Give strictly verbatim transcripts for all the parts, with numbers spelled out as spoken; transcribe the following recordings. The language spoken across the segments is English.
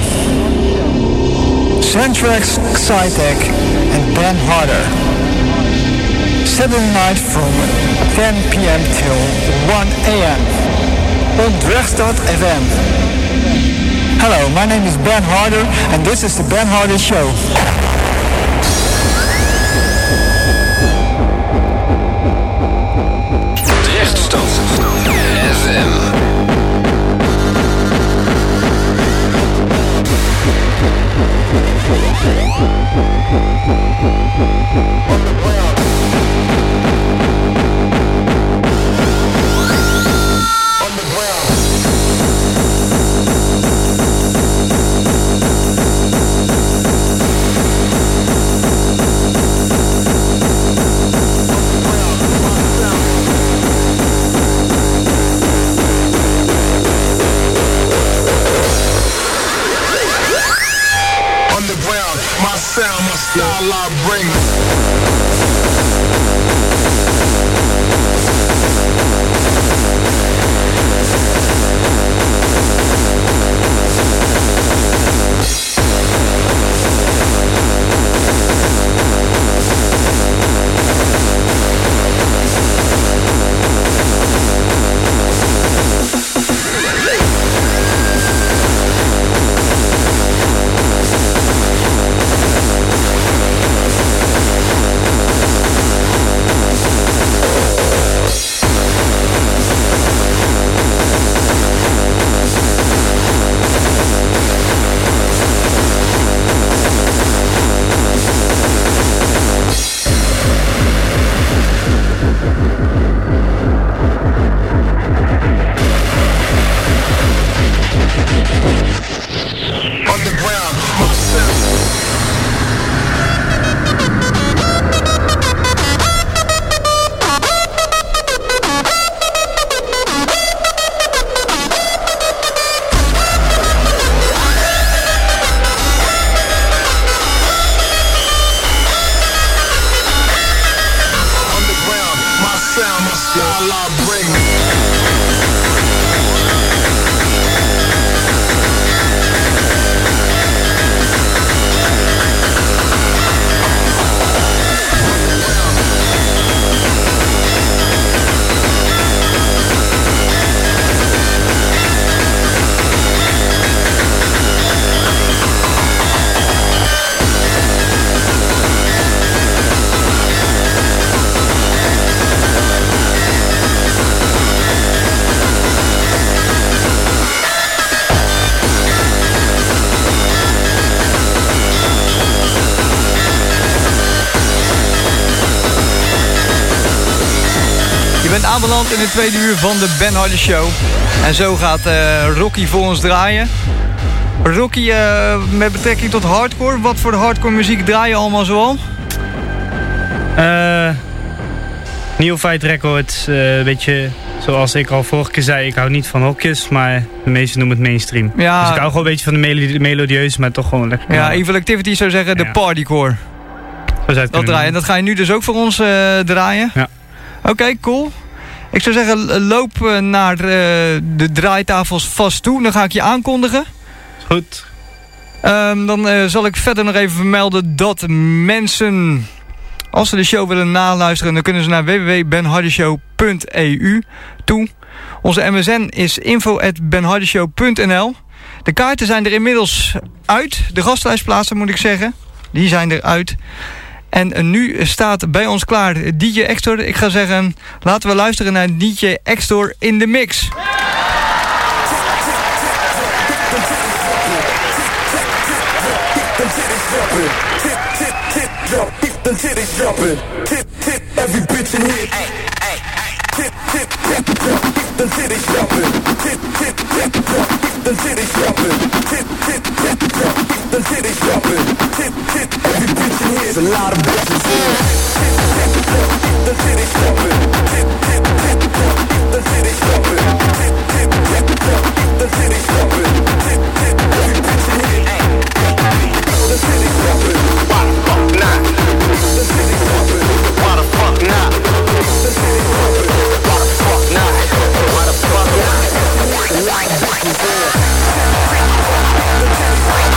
Centrex, Xytec and Ben Harder. Saturday night from ten p.m. till one a.m. on Drechtstad F M. Hello, my name is Ben Harder and this is the Ben Harder Show. Drechtstad F M. Sound, my style, I bring. Aanbeland in het tweede uur van de Ben Harder Show. En zo gaat uh, Rocky voor ons draaien. Rocky, uh, met betrekking tot hardcore, wat voor de hardcore muziek draai je allemaal zoal? Uh, Neophyte Records, uh, een beetje zoals ik al vorige keer zei, ik hou niet van hokjes, maar de meesten noemen het mainstream. Ja, dus ik hou gewoon een beetje van de melo- melodieuze, maar toch gewoon lekker. Ja, Evil Activity zou zeggen de ja. Partycore. Zo zou het dat draaien. En dat ga je nu dus ook voor ons uh, draaien? Ja. Oké, okay, cool. Ik zou zeggen, loop naar uh, de draaitafels vast toe. Dan ga ik je aankondigen. Goed. Um, dan uh, zal ik verder nog even vermelden dat mensen, als ze de show willen naluisteren, dan kunnen ze naar w w w punt ben harder show punt e u toe. Onze M S N is info at ben harder show punt n l. De kaarten zijn er inmiddels uit. De gastlijstplaatsen moet ik zeggen. Die zijn eruit. En nu staat bij ons klaar D J Extor. Ik ga zeggen, laten we luisteren naar D J Extor in de mix. The city's jumping, tit, tit, tit, tit, the city's jumping, tit, tit, every bitch in here's a lot of bitches here. Tit, tit, tit, the city's jumping, tit, tit, tit, the city's jumping, tit, tit, tit, the city's jumping, tit, tit, every bitch in here. The city's jumping, why the fuck not? The city's jumping, why the fuck not? The city's jumping, why the fuck not? Why the fuck not? A lot of bitches here.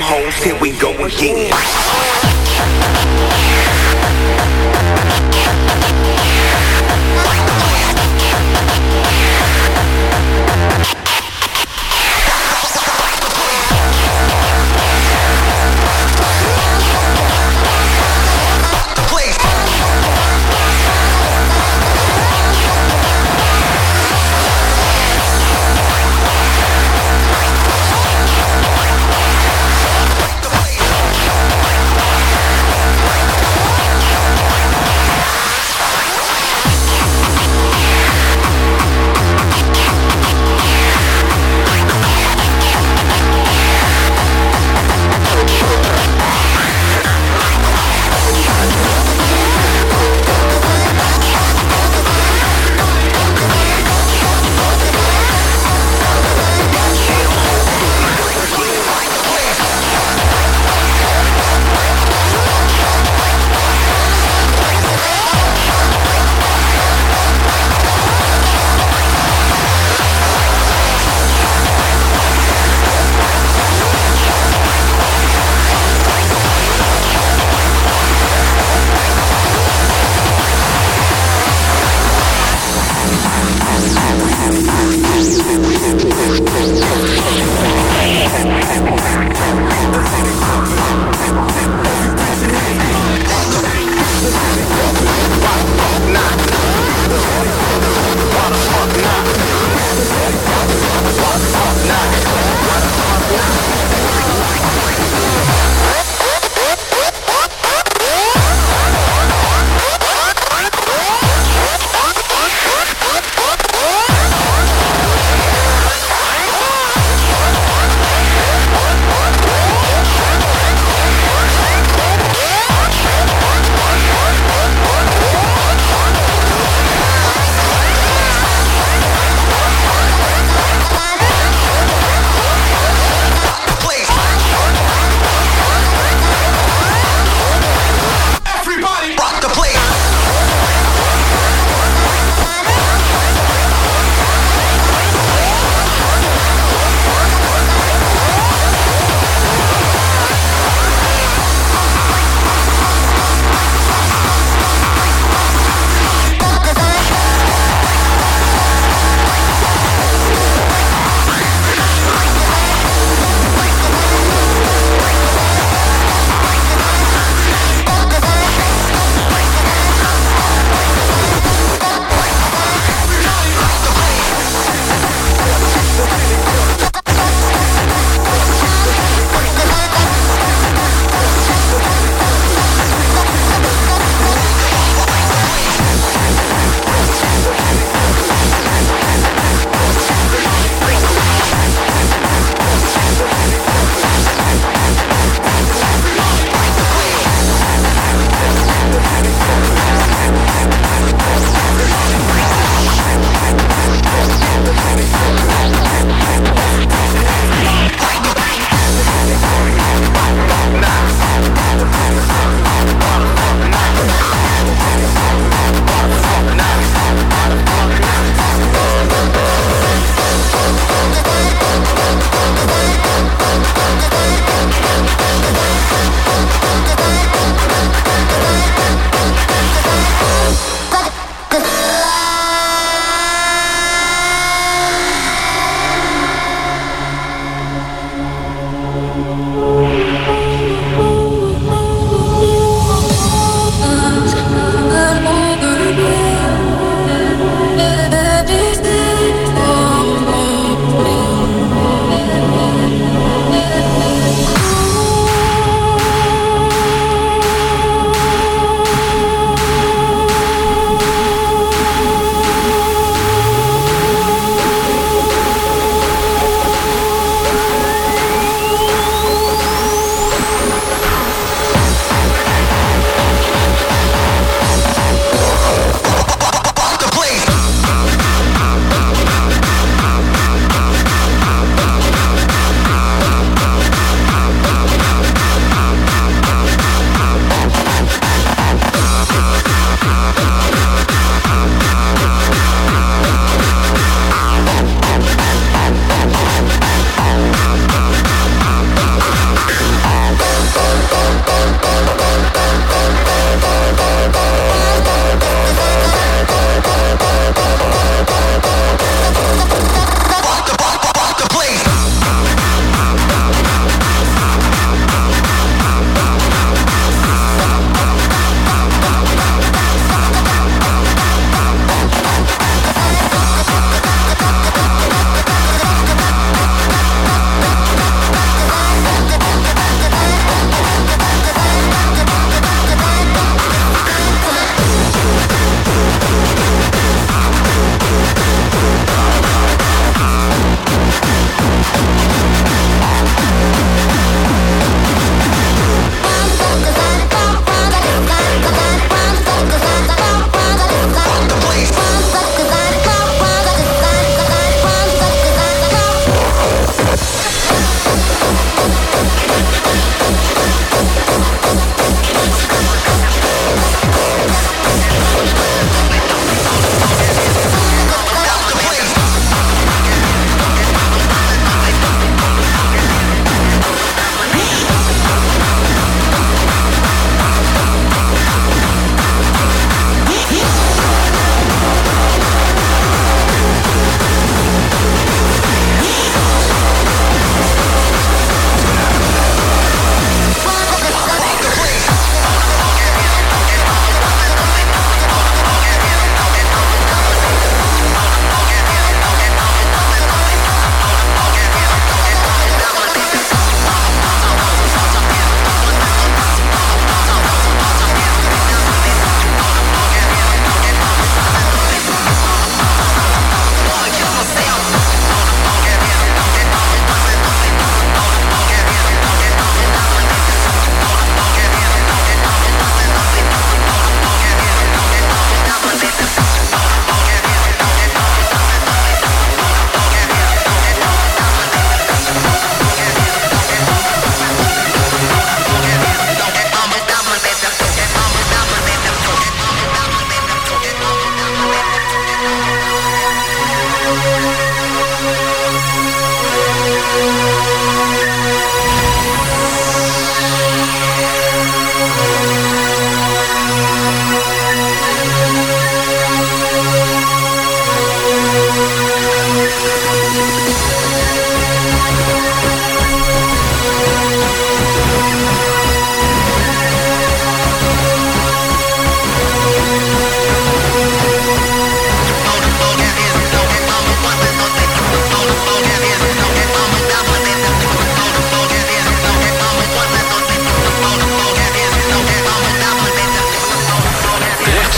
hoes, here we go again.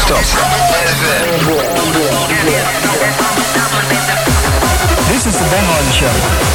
Rechtstad F M. This is the Ben Hardy Show.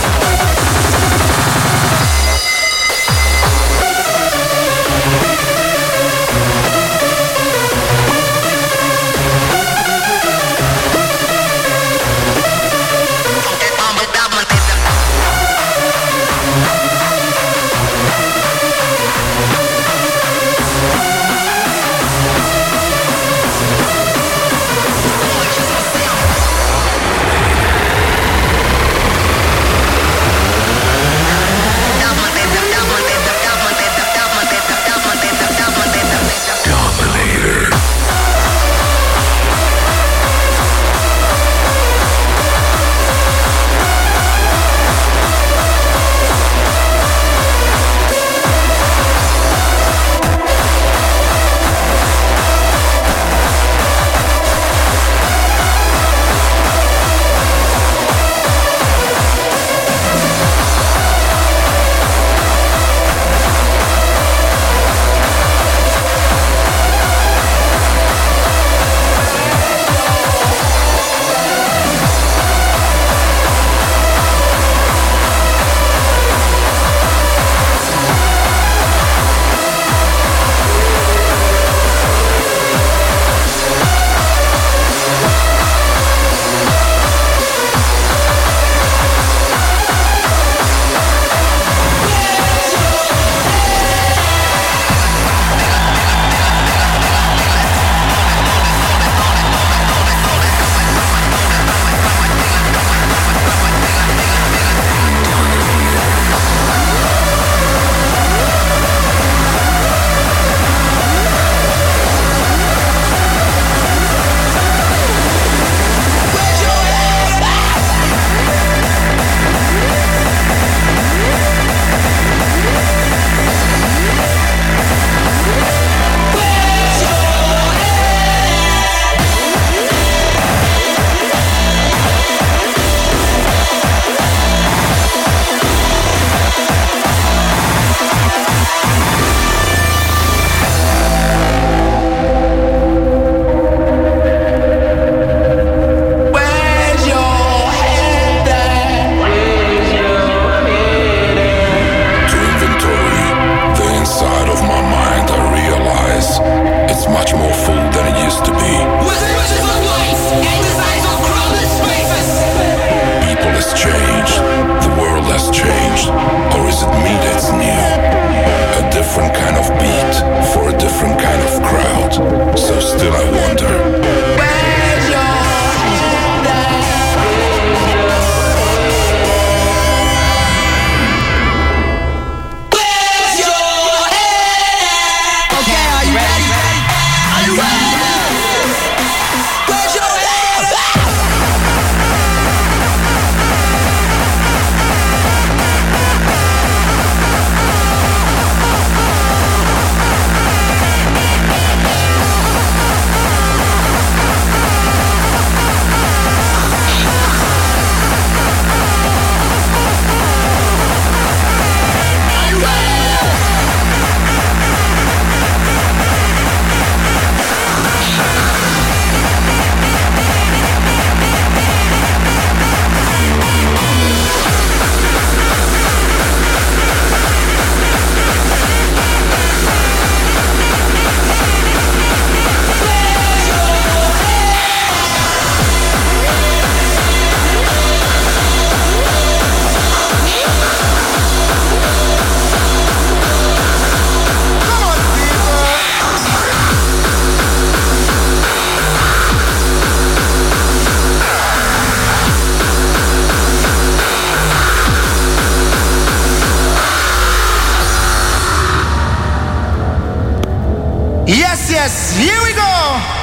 Yes, here we go.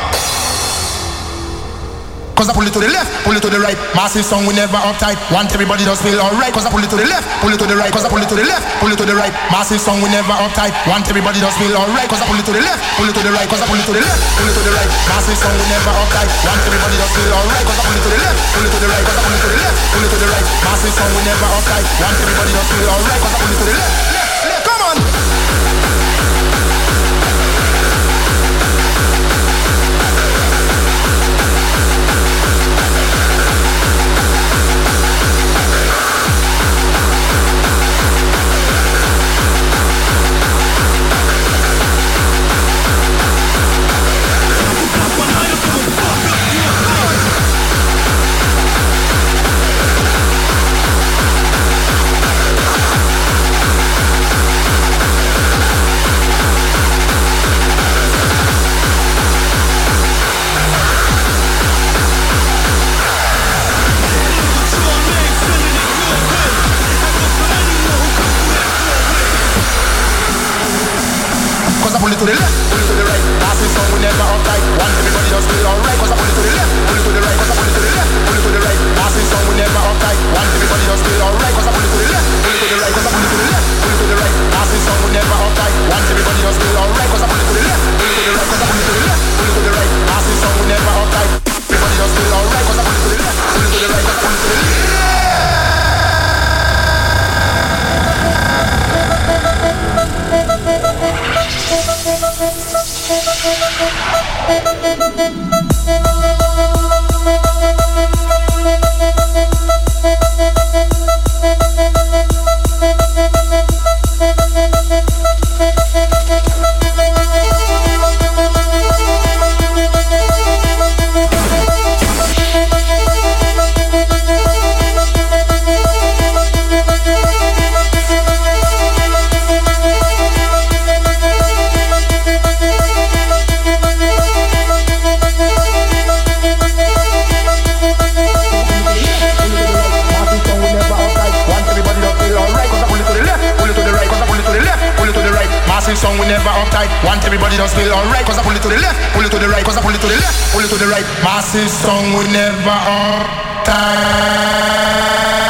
Cause I pull it to the left, pull it to the right. Massive song, we never uptight. Want everybody to feel alright. Cause I pull it to the left, pull it to the right. Cause I pull it to the left, pull it to the right. Massive song, we never uptight. Want everybody to feel alright. Cause I pull it to the left, pull it to the right. Cause I pull it to the left, pull it to the right. Massive song, we never uptight. Want everybody to feel alright. Cause I pull it to the left, pull it to the right. Cause I pull it to the left, pull it to the right. Massive song, we never uptight. Want everybody to feel alright. Cause I pull it to the left, left, left. Come on. I pull it to the left, pull it to the right. Massive song we never uptight. Want everybody just feel alright. Cause I pull it to the left, pull it to the right. Cause I pull it to the left, pull it to the right. Massive song we never uptight. Want everybody just feel alright. Cause I pull it to the left, pull it to the right. Cause I pull it to the left, pull it to the right. Massive song we never uptight. Want everybody just feel alright. Cause I pull it to the left, pull it to the right. Cause I pull it to the left, pull it to the right. Massive song we never uptight. Everybody just feel alright. Cause I pull it to the left, pull it to the right. Cause I pull it to the left. Song we never uptight. Want everybody just feel alright. Cause I pull it to the left, pull it to the right. Cause I pull it to the left, pull it to the right. Massive song we never uptight.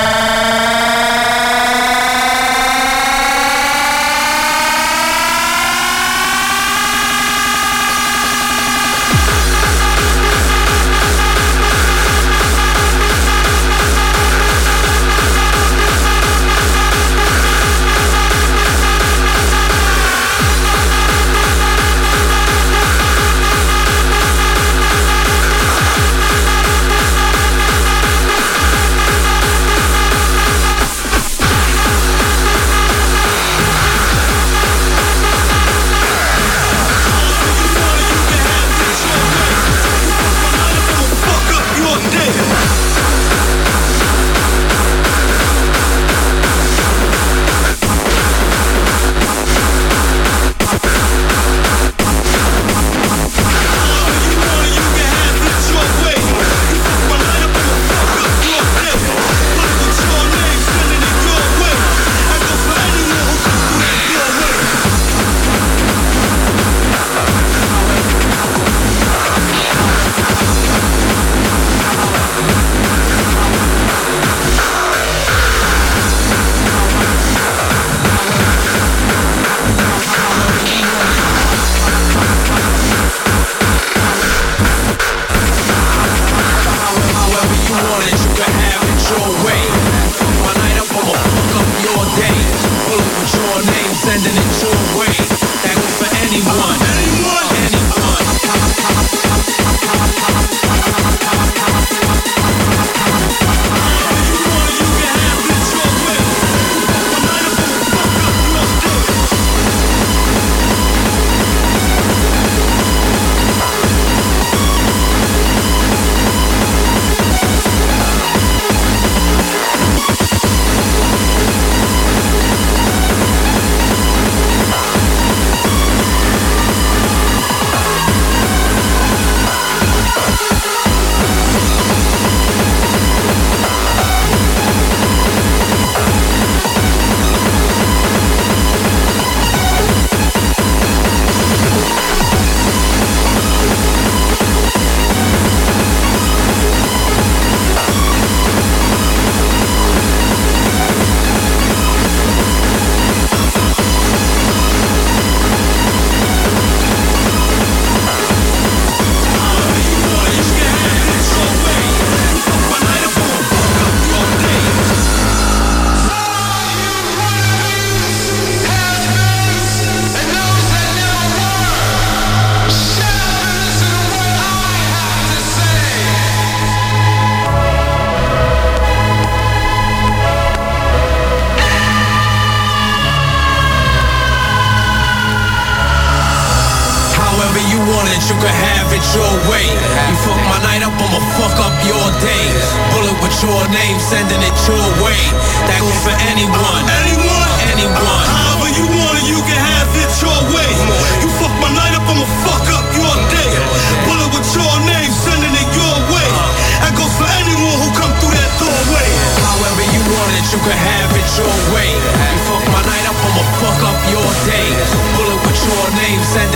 you could have it your way. You fuck my night up, I'ma fuck up your day. Bullet with your name, sending it your way. That goes for anyone, anyone, anyone. However you want it, you can have it your way. You fuck my night up, I'ma fuck up your day. Bullet with your name, sending it your way. That goes for anyone who come through that doorway. However you want it, you can have it your way. You fuck my night up, I'ma fuck up your day. Bullet with your name, sending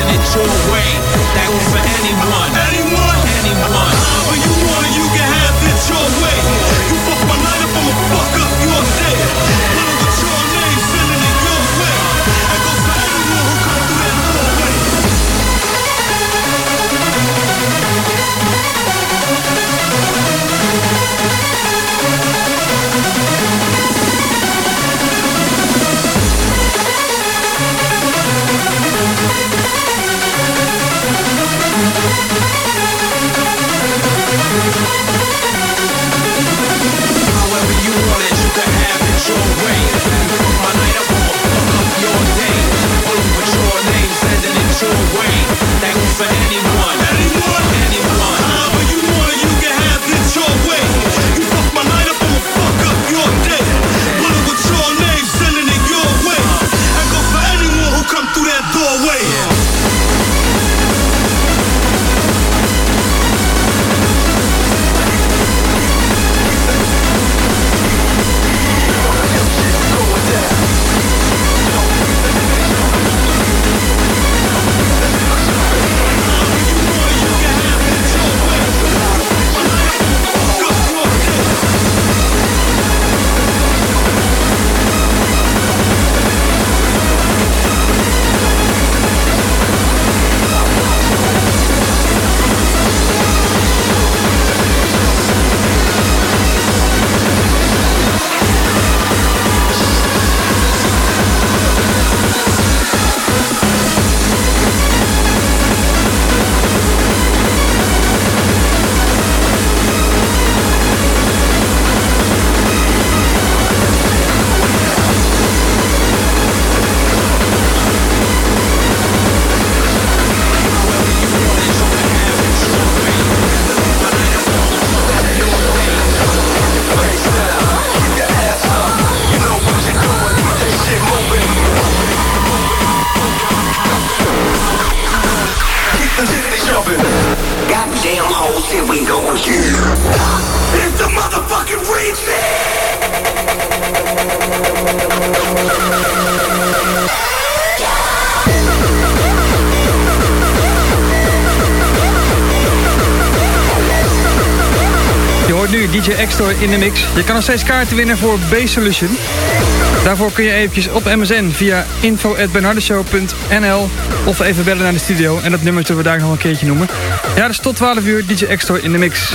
your way. That goes for anyone. Anyone, anyone. However you want it, you can have it your way. You fuck my night up, I'ma fuck up your day. Bullet with your name, sending it your way. That goes for anyone who come through that doorway. Goddamn hoes, here we go again. It's the motherfucking Je hoort nu D J Extor in de mix. Je kan nog steeds kaarten winnen voor B-Solution. Daarvoor kun je eventjes op M S N via info at bernhardeshow punt n l of even bellen naar de studio. En dat nummer zullen we daar nog een keertje noemen. Ja, dus tot twaalf uur D J Extor in de mix.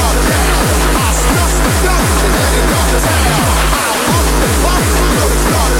Start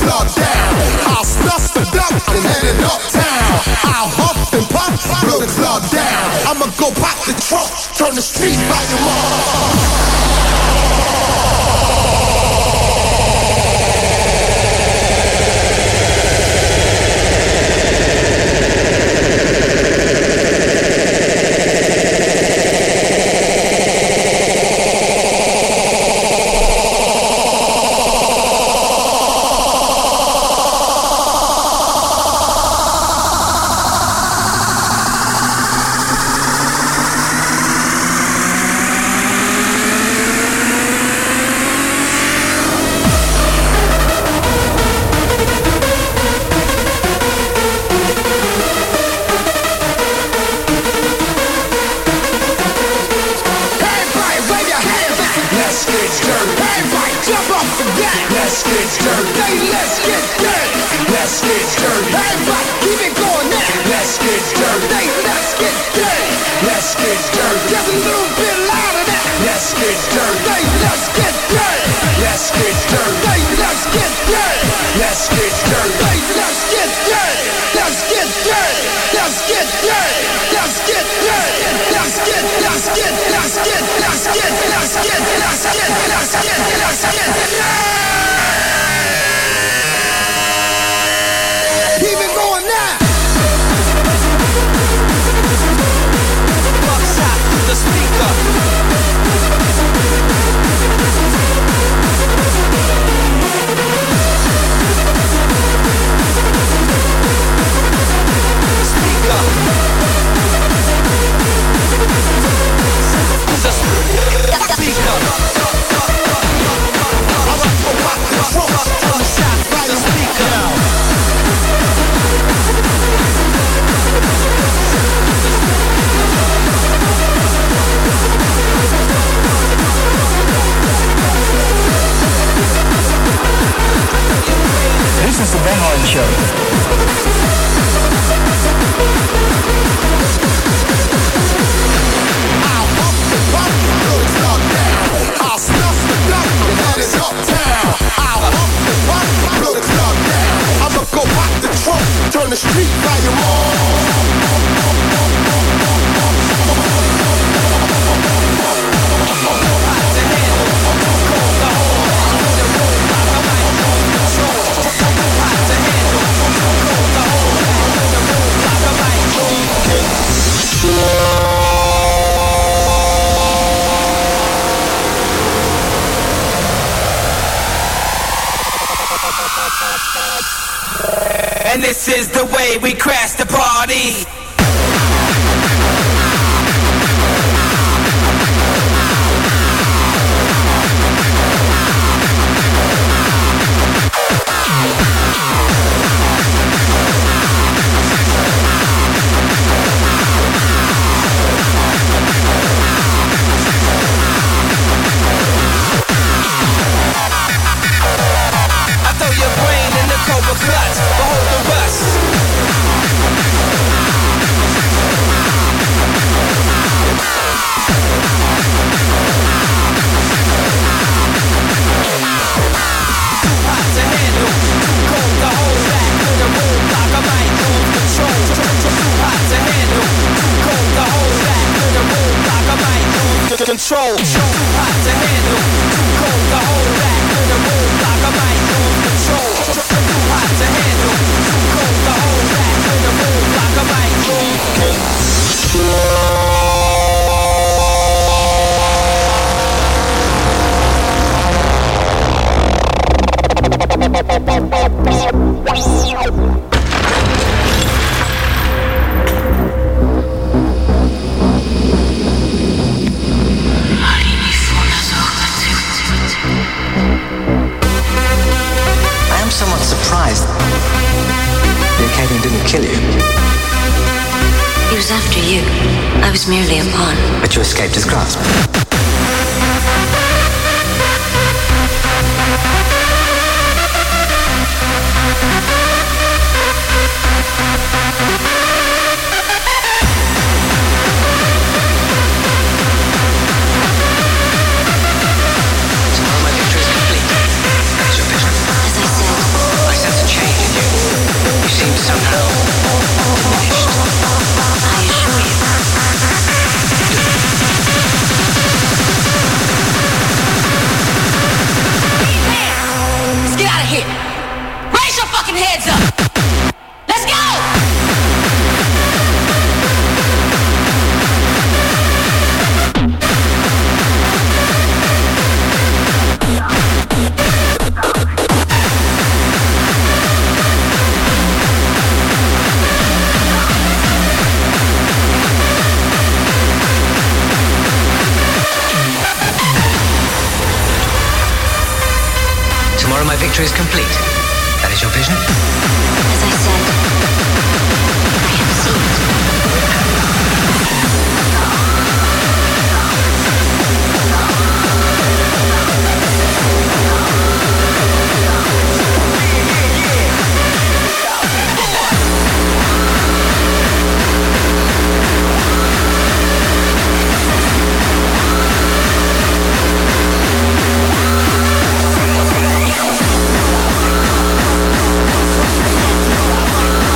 club down. I'll stuff the duck and head it uptown. I'll huff and puff, blow the club down. I'ma go pop the trunk, turn the street volume on. And this is the way we crash the party. I throw your brain in the cobra clutch, behold the rust. Control, too hot to handle, too cold to hold back. With a roadblock, I might lose control. Too hot to handle, too cold to hold back. With a roadblock, I might lose control. Somewhat surprised the Acadian didn't kill you. He was after you. I was merely a pawn. But you escaped his grasp. As I said, Tomorrow my victory is complete. That is your vision? As I said, I have seen it. We'll be right back.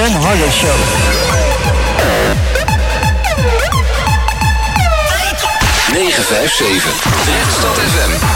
Ben Harder Show. negen vijf zeven Rechtstad F M.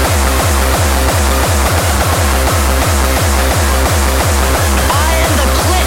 I am the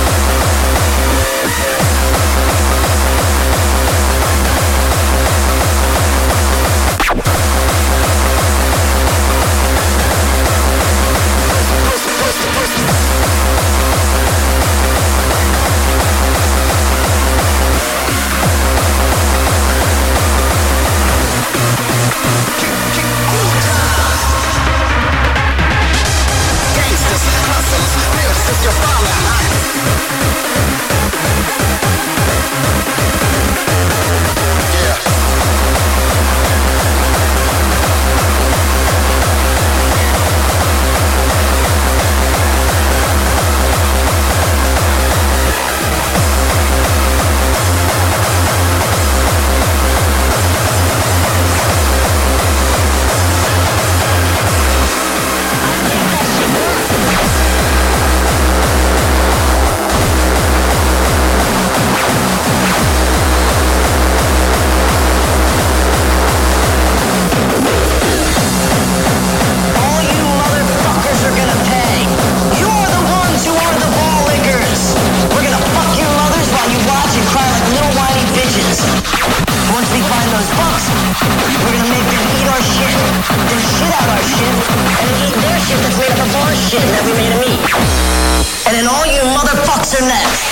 are next?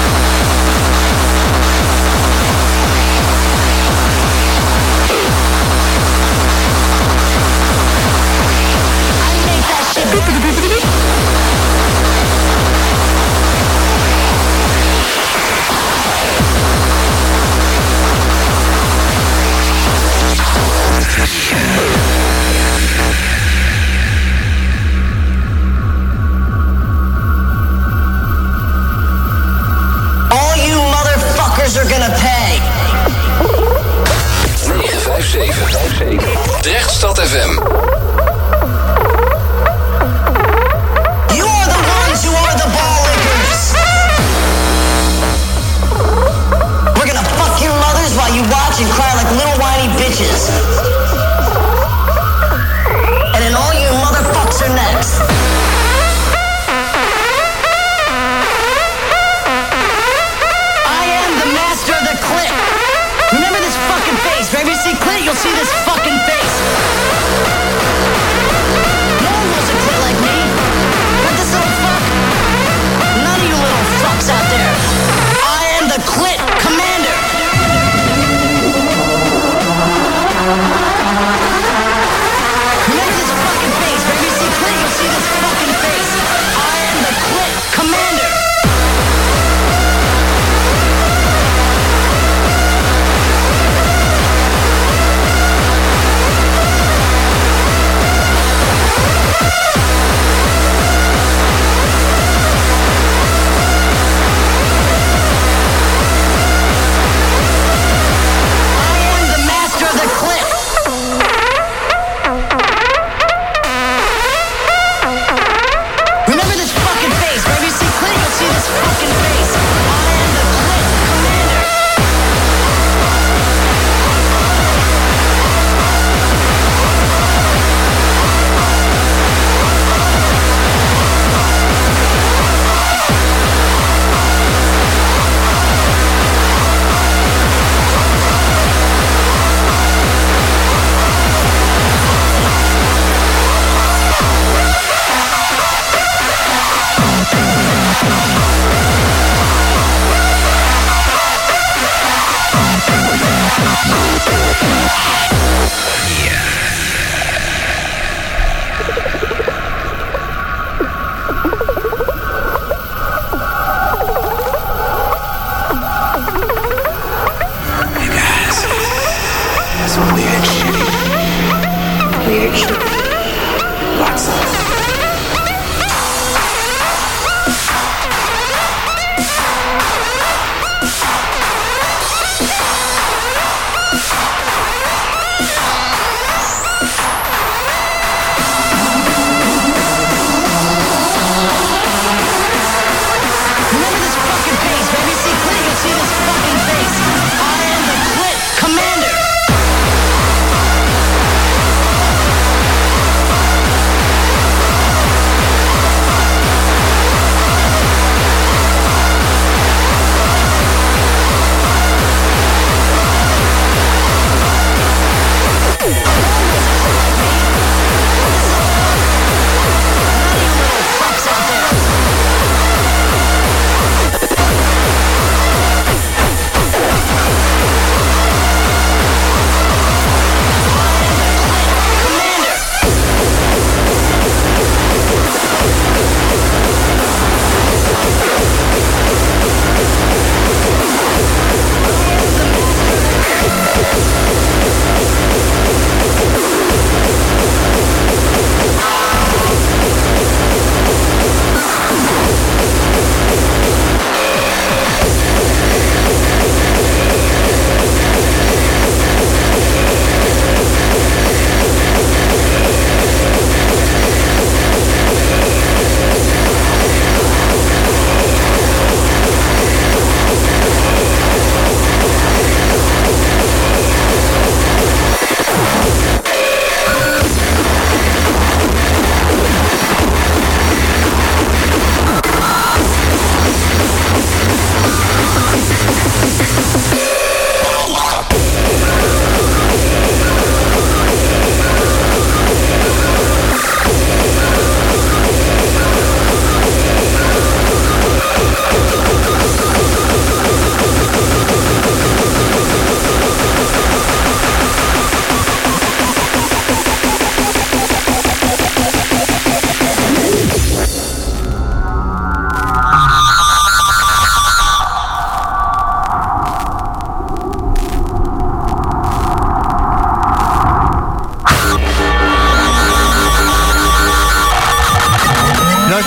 I make that shit. All you motherfuckers are gonna pay. negen vijf zeven. Drechtstad F M. You are the ones who are the ball lickers. We're gonna fuck your mothers while you watch and cry like little whiny bitches. And then all you motherfuckers are next. I am the master of the clip. Remember this fucking face. Whenever you see clit, you'll see this fucking face. No one was a clit like me. But this little fuck. None of you little fucks out there. I am the clit commander. Remember this fucking face. Whenever you see clit, you'll see this fucking face. I am the clit commander.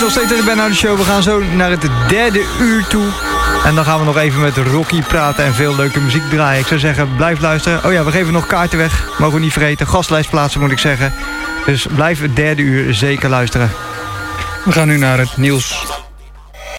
nog steeds in de Ben Hardy Show. We gaan zo naar het derde uur toe. En dan gaan we nog even met Rocky praten en veel leuke muziek draaien. Ik zou zeggen, blijf luisteren. Oh ja, we geven nog kaarten weg. Mogen we niet vergeten. Gastlijstplaatsen moet ik zeggen. Dus blijf het derde uur zeker luisteren. We gaan nu naar het nieuws.